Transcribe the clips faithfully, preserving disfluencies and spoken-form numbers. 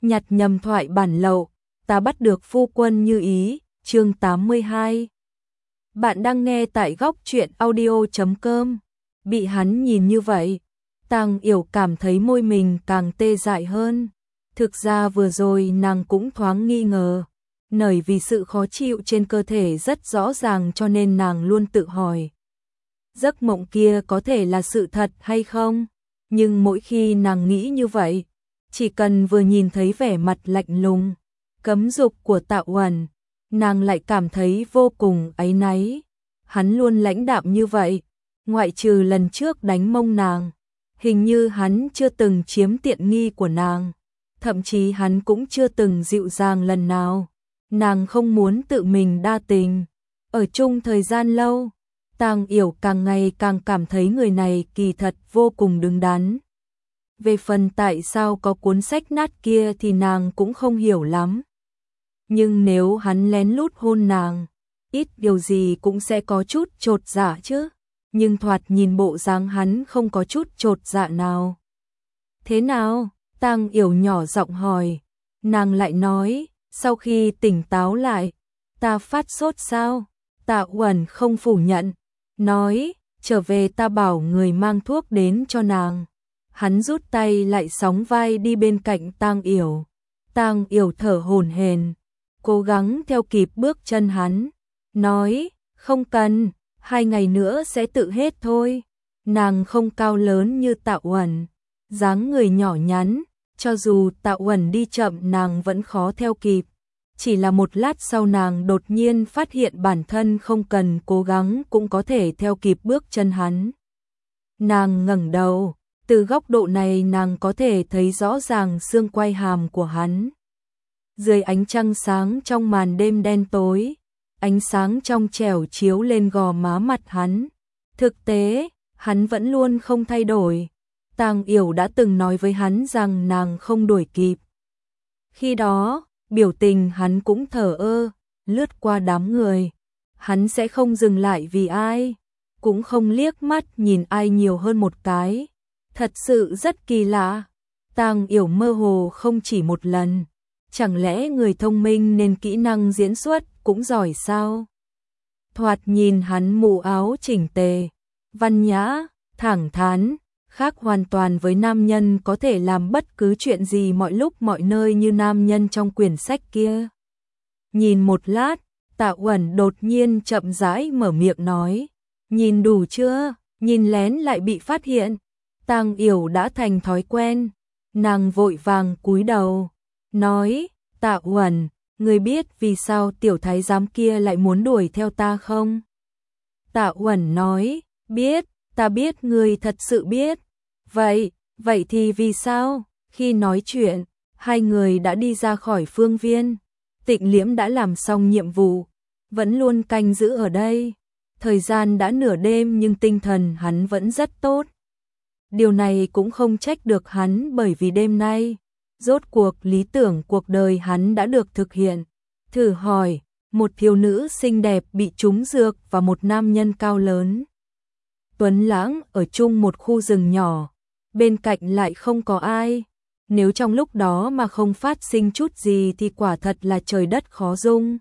nhặt nhầm thoại bản lậu, ta bắt được phu quân như ý, chương tám mươi hai. Bạn đang nghe tại góc truyện audio chấm com. Bị hắn nhìn như vậy, Tang Yểu cảm thấy môi mình càng tê dại hơn. Thực ra vừa rồi nàng cũng thoáng nghi ngờ, nảy vì sự khó chịu trên cơ thể rất rõ ràng cho nên nàng luôn tự hỏi. Giấc mộng kia có thể là sự thật hay không? Nhưng mỗi khi nàng nghĩ như vậy, chỉ cần vừa nhìn thấy vẻ mặt lạnh lùng, cấm dục của Tạ Uẩn, nàng lại cảm thấy vô cùng áy náy. Hắn luôn lãnh đạm như vậy, ngoại trừ lần trước đánh mông nàng, hình như hắn chưa từng chiếm tiện nghi của nàng, thậm chí hắn cũng chưa từng dịu dàng lần nào. Nàng không muốn tự mình đa tình. Ở chung thời gian lâu, Tang Yểu càng ngày càng cảm thấy người này kỳ thật vô cùng đứng đắn. Về phần tại sao có cuốn sách nát kia thì nàng cũng không hiểu lắm. Nhưng nếu hắn lén lút hôn nàng, ít điều gì cũng sẽ có chút chột dạ chứ. Nhưng thoạt nhìn bộ dáng hắn không có chút chột dạ nào. Thế nào? Tang Yểu nhỏ giọng hỏi. Nàng lại nói, sau khi tỉnh táo lại, ta phát sốt sao? Tạ Uẩn không phủ nhận, nói, trở về ta bảo người mang thuốc đến cho nàng. Hắn rút tay lại sóng vai đi bên cạnh Tang Yểu. Tang Yểu thở hổn hển, cố gắng theo kịp bước chân hắn, nói, không cần, hai ngày nữa sẽ tự hết thôi. Nàng không cao lớn như Tạ Uẩn, dáng người nhỏ nhắn, cho dù Tạ Uẩn đi chậm nàng vẫn khó theo kịp. Chỉ là một lát sau nàng đột nhiên phát hiện bản thân không cần cố gắng cũng có thể theo kịp bước chân hắn. Nàng ngẩng đầu, từ góc độ này nàng có thể thấy rõ ràng xương quai hàm của hắn. Dưới ánh trăng sáng trong màn đêm đen tối, ánh sáng trong trẻo chiếu lên gò má mặt hắn. Thực tế, hắn vẫn luôn không thay đổi. Tang Yểu đã từng nói với hắn rằng nàng không đuổi kịp. Khi đó, biểu tình hắn cũng thờ ơ, lướt qua đám người. Hắn sẽ không dừng lại vì ai, cũng không liếc mắt nhìn ai nhiều hơn một cái. Thật sự rất kỳ lạ. Tang Yểu mơ hồ không chỉ một lần. Chẳng lẽ người thông minh nên kỹ năng diễn xuất cũng giỏi sao? Thoạt nhìn hắn mũ áo chỉnh tề, văn nhã, thẳng thắn, khác hoàn toàn với nam nhân có thể làm bất cứ chuyện gì mọi lúc mọi nơi như nam nhân trong quyển sách kia. Nhìn một lát, Tạ Uẩn đột nhiên chậm rãi mở miệng nói, nhìn đủ chưa? Nhìn lén lại bị phát hiện. Tang Yểu đã thành thói quen, nàng vội vàng cúi đầu, nói, Tạ Uẩn, ngươi biết vì sao tiểu thái giám kia lại muốn đuổi theo ta không? Tạ Uẩn nói, biết, ta biết, ngươi thật sự biết. Vậy, vậy thì vì sao? Khi nói chuyện, hai người đã đi ra khỏi phương viên. Tịnh Liễm đã làm xong nhiệm vụ, vẫn luôn canh giữ ở đây. Thời gian đã nửa đêm nhưng tinh thần hắn vẫn rất tốt. Điều này cũng không trách được hắn bởi vì đêm nay, rốt cuộc lý tưởng cuộc đời hắn đã được thực hiện. Thử hỏi, một thiếu nữ xinh đẹp bị trúng dược và một nam nhân cao lớn tuấn lãng ở chung một khu rừng nhỏ, bên cạnh lại không có ai. Nếu trong lúc đó mà không phát sinh chút gì thì quả thật là trời đất khó dung.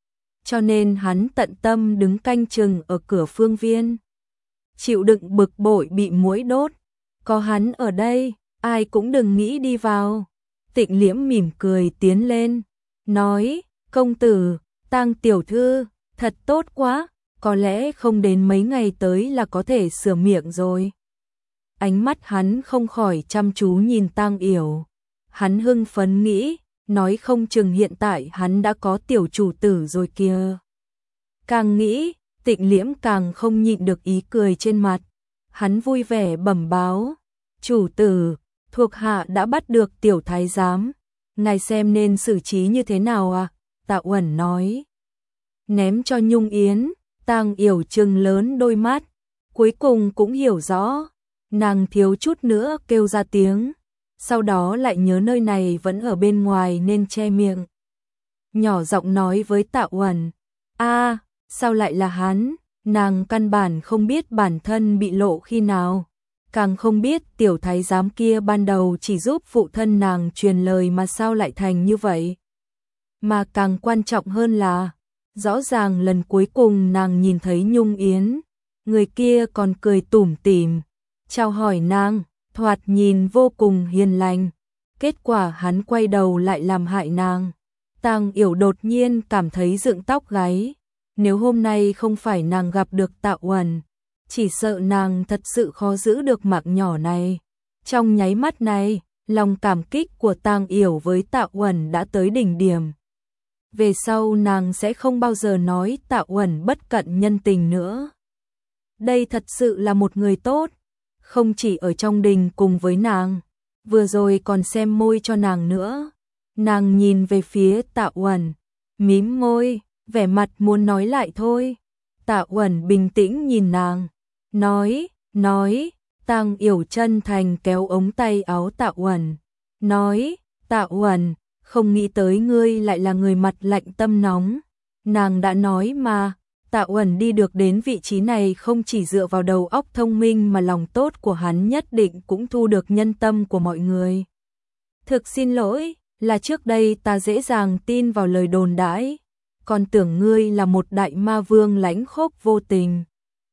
Cho nên hắn tận tâm đứng canh chừng ở cửa phương viên, chịu đựng bực bội bị muỗi đốt. Có hắn ở đây, ai cũng đừng nghĩ đi vào. Tịnh Liễm mỉm cười tiến lên, nói, công tử, Tang tiểu thư, thật tốt quá, có lẽ không đến mấy ngày tới là có thể sửa miệng rồi. Ánh mắt hắn không khỏi chăm chú nhìn Tang Yểu. Hắn hưng phấn nghĩ, nói không chừng hiện tại hắn đã có tiểu chủ tử rồi kìa. Càng nghĩ, Tịnh Liễm càng không nhịn được ý cười trên mặt. Hắn vui vẻ bẩm báo, chủ tử, thuộc hạ đã bắt được tiểu thái giám, ngài xem nên xử trí như thế nào à? Tạ Uẩn nói, ném cho Nhung Yến. Tang Yểu trừng lớn đôi mắt, cuối cùng cũng hiểu rõ. Nàng thiếu chút nữa kêu ra tiếng, sau đó lại nhớ nơi này vẫn ở bên ngoài nên che miệng. Nhỏ giọng nói với Tạ Uẩn, a, sao lại là hắn? Nàng căn bản không biết bản thân bị lộ khi nào. càng không biết tiểu thái giám kia ban đầu chỉ giúp phụ thân nàng truyền lời mà sao lại thành như vậy. Mà càng quan trọng hơn là, rõ ràng lần cuối cùng nàng nhìn thấy Nhung Yến, người kia còn cười tủm tỉm, chào hỏi nàng, thoạt nhìn vô cùng hiền lành. Kết quả hắn quay đầu lại làm hại nàng. Tang Yểu đột nhiên cảm thấy dựng tóc gáy. Nếu hôm nay không phải nàng gặp được Tạ Uẩn, chỉ sợ nàng thật sự khó giữ được mạng nhỏ này. Trong nháy mắt này, lòng cảm kích của Tang Yểu với Tạ Uẩn đã tới đỉnh điểm. Về sau nàng sẽ không bao giờ nói Tạ Uẩn bất cận nhân tình nữa. Đây thật sự là một người tốt, không chỉ ở trong đình cùng với nàng, vừa rồi còn xem môi cho nàng nữa. Nàng nhìn về phía Tạ Uẩn, mím môi, vẻ mặt muốn nói lại thôi. Tạ Uẩn bình tĩnh nhìn nàng, nói, nói, Tang Yểu chân thành kéo ống tay áo Tạ Uẩn, nói, Tạ Uẩn, không nghĩ tới ngươi lại là người mặt lạnh tâm nóng. Nàng đã nói mà, Tạ Uẩn đi được đến vị trí này không chỉ dựa vào đầu óc thông minh mà lòng tốt của hắn nhất định cũng thu được nhân tâm của mọi người. Thực xin lỗi, là trước đây ta dễ dàng tin vào lời đồn đãi, còn tưởng ngươi là một đại ma vương lãnh khốc vô tình.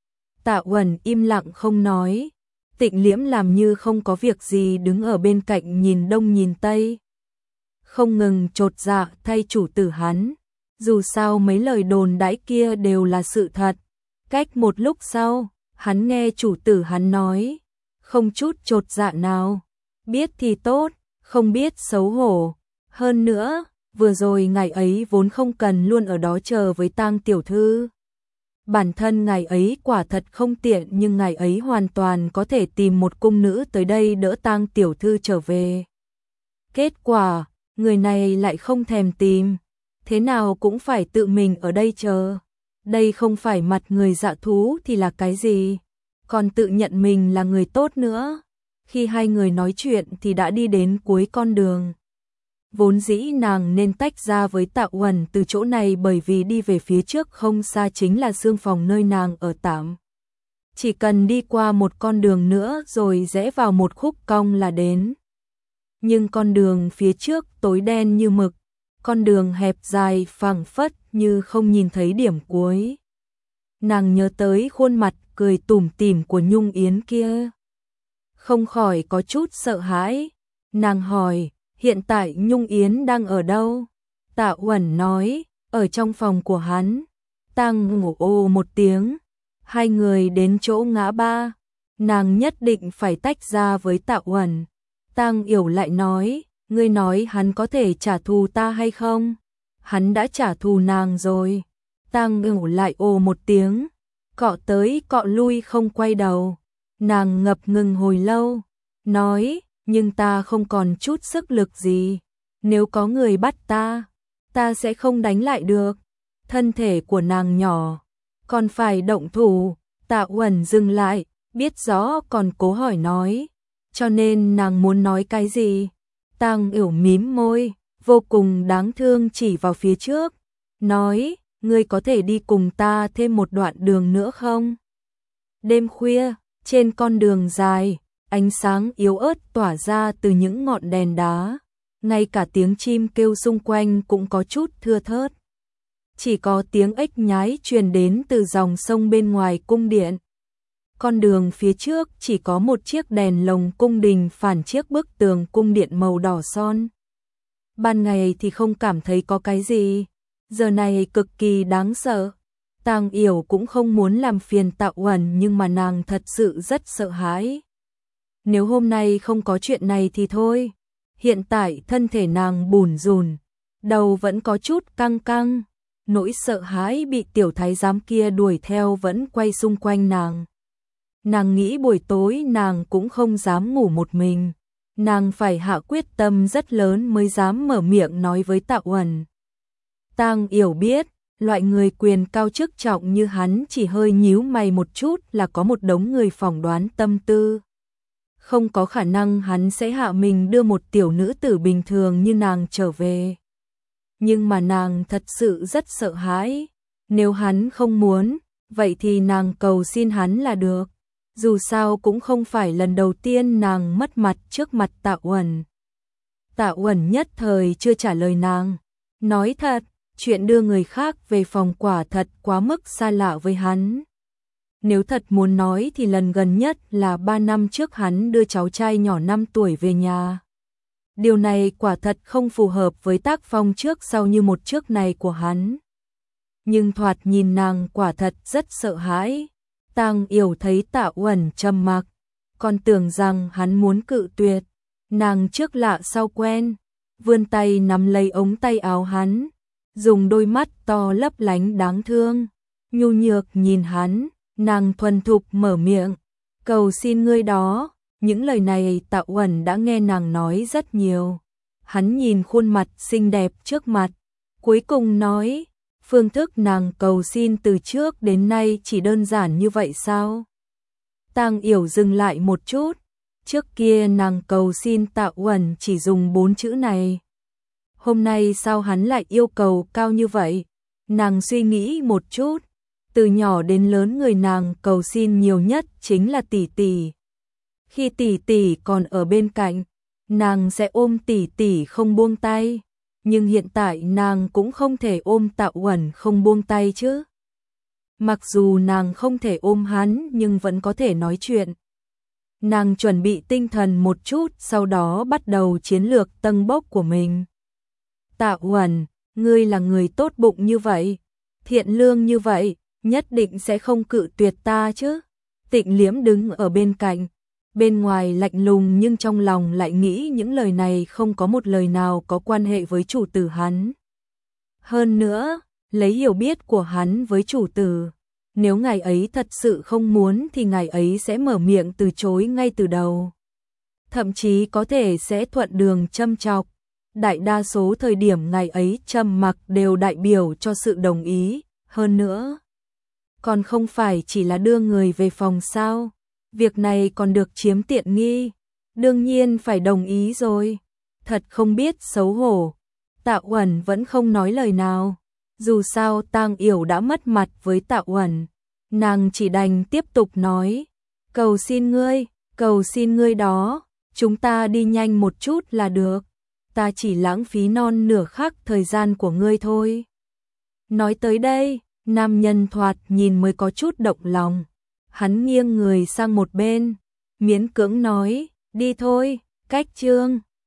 Tạ Uẩn im lặng không nói, Tịnh Liễm làm như không có việc gì đứng ở bên cạnh nhìn đông nhìn tây. Không ngừng chột dạ thay chủ tử hắn, dù sao mấy lời đồn đãi kia đều là sự thật. Cách một lúc sau, hắn nghe chủ tử hắn nói, không chút chột dạ nào, biết thì tốt, không biết xấu hổ. Hơn nữa, vừa rồi ngày ấy vốn không cần luôn ở đó chờ với Tang tiểu thư. Bản thân ngày ấy quả thật không tiện, nhưng ngày ấy hoàn toàn có thể tìm một cung nữ tới đây đỡ Tang tiểu thư trở về. Kết quả, người này lại không thèm tìm, thế nào cũng phải tự mình ở đây chờ. Đây không phải mặt người dạ thú thì là cái gì, còn tự nhận mình là người tốt nữa. Khi hai người nói chuyện thì đã đi đến cuối con đường. Vốn dĩ nàng nên tách ra với Tạ Uẩn từ chỗ này, bởi vì đi về phía trước không xa chính là xương phòng nơi nàng ở tạm. Chỉ cần đi qua một con đường nữa rồi rẽ vào một khúc cong là đến. Nhưng con đường phía trước tối đen như mực, con đường hẹp dài phẳng phất như không nhìn thấy điểm cuối. Nàng nhớ tới khuôn mặt cười tủm tỉm của Nhung Yến kia, không khỏi có chút sợ hãi. Nàng hỏi, hiện tại Nhung Yến đang ở đâu? Tạ Uẩn nói, ở trong phòng của hắn. Tang ngủ ô một tiếng, hai người đến chỗ ngã ba. Nàng nhất định phải tách ra với Tạ Uẩn. Tang Yểu lại nói, ngươi nói hắn có thể trả thù ta hay không? Hắn đã trả thù nàng rồi. Tang Yểu lại ồ một tiếng, cọ tới cọ lui không quay đầu. Nàng ngập ngừng hồi lâu, nói, nhưng ta không còn chút sức lực gì. Nếu có người bắt ta, ta sẽ không đánh lại được. Thân thể của nàng nhỏ, còn phải động thủ. Tạ Uẩn dừng lại, biết rõ còn cố hỏi nói, cho nên nàng muốn nói cái gì? Tang Yểu mím môi, vô cùng đáng thương chỉ vào phía trước, nói, ngươi có thể đi cùng ta thêm một đoạn đường nữa không? Đêm khuya, trên con đường dài, ánh sáng yếu ớt tỏa ra từ những ngọn đèn đá, ngay cả tiếng chim kêu xung quanh cũng có chút thưa thớt. Chỉ có tiếng ếch nhái truyền đến từ dòng sông bên ngoài cung điện. Con đường phía trước chỉ có một chiếc đèn lồng cung đình phản chiếc bức tường cung điện màu đỏ son. Ban ngày thì không cảm thấy có cái gì, giờ này cực kỳ đáng sợ. Tang Yểu cũng không muốn làm phiền Tạ Uẩn, nhưng mà nàng thật sự rất sợ hãi. Nếu hôm nay không có chuyện này thì thôi. Hiện tại thân thể nàng bủn rủn, đầu vẫn có chút căng căng. Nỗi sợ hãi bị tiểu thái giám kia đuổi theo vẫn quay xung quanh nàng. Nàng nghĩ buổi tối nàng cũng không dám ngủ một mình. Nàng phải hạ quyết tâm rất lớn mới dám mở miệng nói với Tạ Uẩn. Tang Yểu biết, loại người quyền cao chức trọng như hắn chỉ hơi nhíu mày một chút là có một đống người phỏng đoán tâm tư. Không có khả năng hắn sẽ hạ mình đưa một tiểu nữ tử bình thường như nàng trở về. Nhưng mà nàng thật sự rất sợ hãi. Nếu hắn không muốn, vậy thì nàng cầu xin hắn là được. Dù sao cũng không phải lần đầu tiên nàng mất mặt trước mặt Tạ Uẩn. Tạ Uẩn nhất thời chưa trả lời nàng. Nói thật, chuyện đưa người khác về phòng quả thật quá mức xa lạ với hắn. Nếu thật muốn nói thì lần gần nhất là ba năm trước hắn đưa cháu trai nhỏ năm tuổi về nhà. Điều này quả thật không phù hợp với tác phong trước sau như một trước này của hắn. Nhưng thoạt nhìn nàng quả thật rất sợ hãi. Tang Yểu thấy Tạ Uẩn trầm mặc, còn tưởng rằng hắn muốn cự tuyệt. Nàng trước lạ sau quen, vươn tay nắm lấy ống tay áo hắn, dùng đôi mắt to lấp lánh đáng thương, nhu nhược nhìn hắn, nàng thuần thục mở miệng, cầu xin ngươi đó. Những lời này Tạ Uẩn đã nghe nàng nói rất nhiều. Hắn nhìn khuôn mặt xinh đẹp trước mặt, cuối cùng nói, phương thức nàng cầu xin từ trước đến nay chỉ đơn giản như vậy sao? Tang Yểu dừng lại một chút, trước kia nàng cầu xin Tạ Uẩn chỉ dùng bốn chữ này. Hôm nay sao hắn lại yêu cầu cao như vậy? Nàng suy nghĩ một chút, từ nhỏ đến lớn người nàng cầu xin nhiều nhất chính là tỷ tỷ. Khi tỷ tỷ còn ở bên cạnh, nàng sẽ ôm tỷ tỷ không buông tay, nhưng hiện tại nàng cũng không thể ôm Tạ Uẩn không buông tay chứ. Mặc dù nàng không thể ôm hắn nhưng vẫn có thể nói chuyện. Nàng chuẩn bị tinh thần một chút, sau đó bắt đầu chiến lược tâng bốc của mình. Tạ Uẩn, ngươi là người tốt bụng như vậy, thiện lương như vậy, nhất định sẽ không cự tuyệt ta chứ? Tịnh Liễm đứng ở bên cạnh, bên ngoài lạnh lùng nhưng trong lòng lại nghĩ những lời này không có một lời nào có quan hệ với chủ tử hắn. Hơn nữa, lấy hiểu biết của hắn với chủ tử, nếu ngài ấy thật sự không muốn thì ngài ấy sẽ mở miệng từ chối ngay từ đầu. Thậm chí có thể sẽ thuận đường châm chọc. Đại đa số thời điểm ngài ấy trầm mặc đều đại biểu cho sự đồng ý. Hơn nữa, còn không phải chỉ là đưa người về phòng sao? Việc này còn được chiếm tiện nghi, đương nhiên phải đồng ý rồi. Thật không biết xấu hổ. Tạ Uẩn vẫn không nói lời nào. Dù sao Tang Yểu đã mất mặt với Tạ Uẩn, nàng chỉ đành tiếp tục nói, cầu xin ngươi, cầu xin ngươi đó, chúng ta đi nhanh một chút là được, ta chỉ lãng phí non nửa khắc thời gian của ngươi thôi. Nói tới đây, nam nhân thoạt nhìn mới có chút động lòng, hắn nghiêng người sang một bên, miễn cưỡng nói, đi thôi, cách chương.